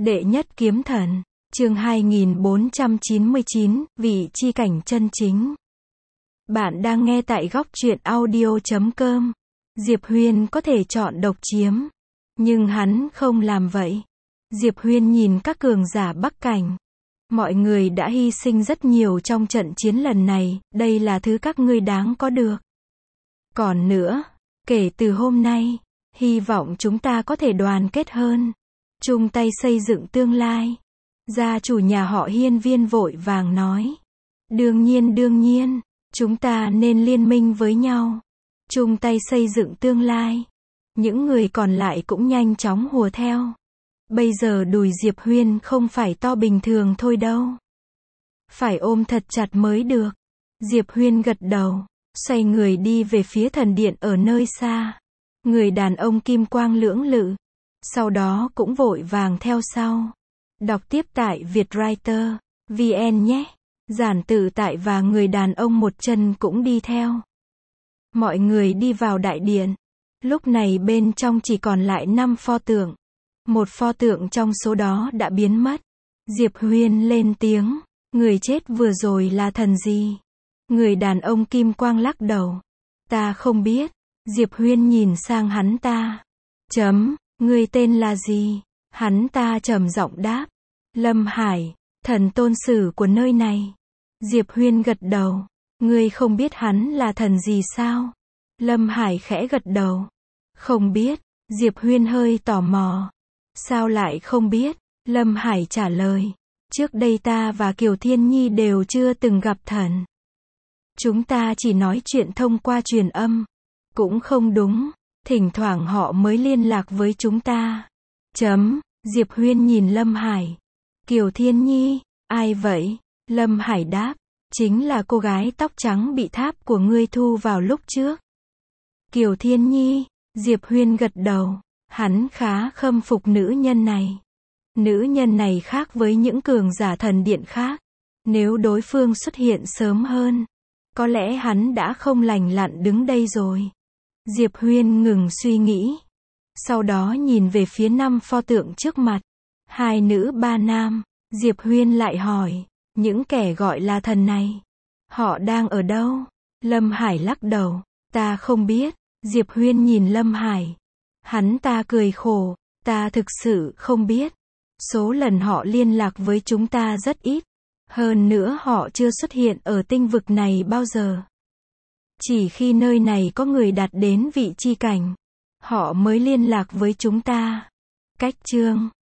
Đệ nhất kiếm thần, chương 2499, vị chi cảnh chân chính. Bạn đang nghe tại góc truyện audio.com. Diệp Huyên có thể chọn độc chiếm, nhưng hắn không làm vậy. Diệp Huyên nhìn các cường giả Bắc Cảnh. Mọi người đã hy sinh rất nhiều trong trận chiến lần này, đây là thứ các ngươi đáng có được. Còn nữa, kể từ hôm nay, hy vọng chúng ta có thể đoàn kết hơn, chung tay xây dựng tương lai. Gia chủ nhà họ Hiên Viên vội vàng nói. Đương nhiên, chúng ta nên liên minh với nhau, chung tay xây dựng tương lai. Những người còn lại cũng nhanh chóng hùa theo. Bây giờ đùi Diệp Huyên không phải to bình thường thôi đâu. Phải ôm thật chặt mới được. Diệp Huyên gật đầu, xoay người đi về phía thần điện ở nơi xa. Người đàn ông kim quang lưỡng lự, sau đó cũng vội vàng theo sau. Đọc tiếp tại Vietwriter VN nhé. Giản Tự Tại và người đàn ông một chân cũng đi theo. Mọi người đi vào đại điện. Lúc này bên trong chỉ còn lại 5 pho tượng. Một pho tượng trong số đó đã biến mất. Diệp Huyên lên tiếng. Người chết vừa rồi là thần gì? Người đàn ông kim quang lắc đầu. Ta không biết. Diệp Huyên nhìn sang hắn ta. Người tên là gì? Hắn ta trầm giọng đáp. Lâm Hải, thần tôn sử của nơi này. Diệp Huyên gật đầu. Ngươi không biết hắn là thần gì sao? Lâm Hải khẽ gật đầu. Không biết. Diệp Huyên hơi tò mò. Sao lại không biết? Lâm Hải trả lời. Trước đây ta và Kiều Thiên Nhi đều chưa từng gặp thần. Chúng ta chỉ nói chuyện thông qua truyền âm. Cũng không đúng. Thỉnh thoảng họ mới liên lạc với chúng ta. Diệp Huyên nhìn Lâm Hải. Kiều Thiên Nhi, ai vậy? Lâm Hải đáp. Chính là cô gái tóc trắng bị tháp của ngươi thu vào lúc trước. Kiều Thiên Nhi, Diệp Huyên gật đầu. Hắn khá khâm phục nữ nhân này. Nữ nhân này khác với những cường giả thần điện khác. Nếu đối phương xuất hiện sớm hơn, có lẽ hắn đã không lành lặn đứng đây rồi. Diệp Huyên ngừng suy nghĩ. Sau đó nhìn về phía 5 pho tượng trước mặt. 2 nữ 3 nam. Diệp Huyên lại hỏi. Những kẻ gọi là thần này, họ đang ở đâu? Lâm Hải lắc đầu. Ta không biết. Diệp Huyên nhìn Lâm Hải. Hắn ta cười khổ. Ta thực sự không biết. Số lần họ liên lạc với chúng ta rất ít. Hơn nữa họ chưa xuất hiện ở tinh vực này bao giờ. Chỉ khi nơi này có người đạt đến vị chi cảnh, họ mới liên lạc với chúng ta. Cách chương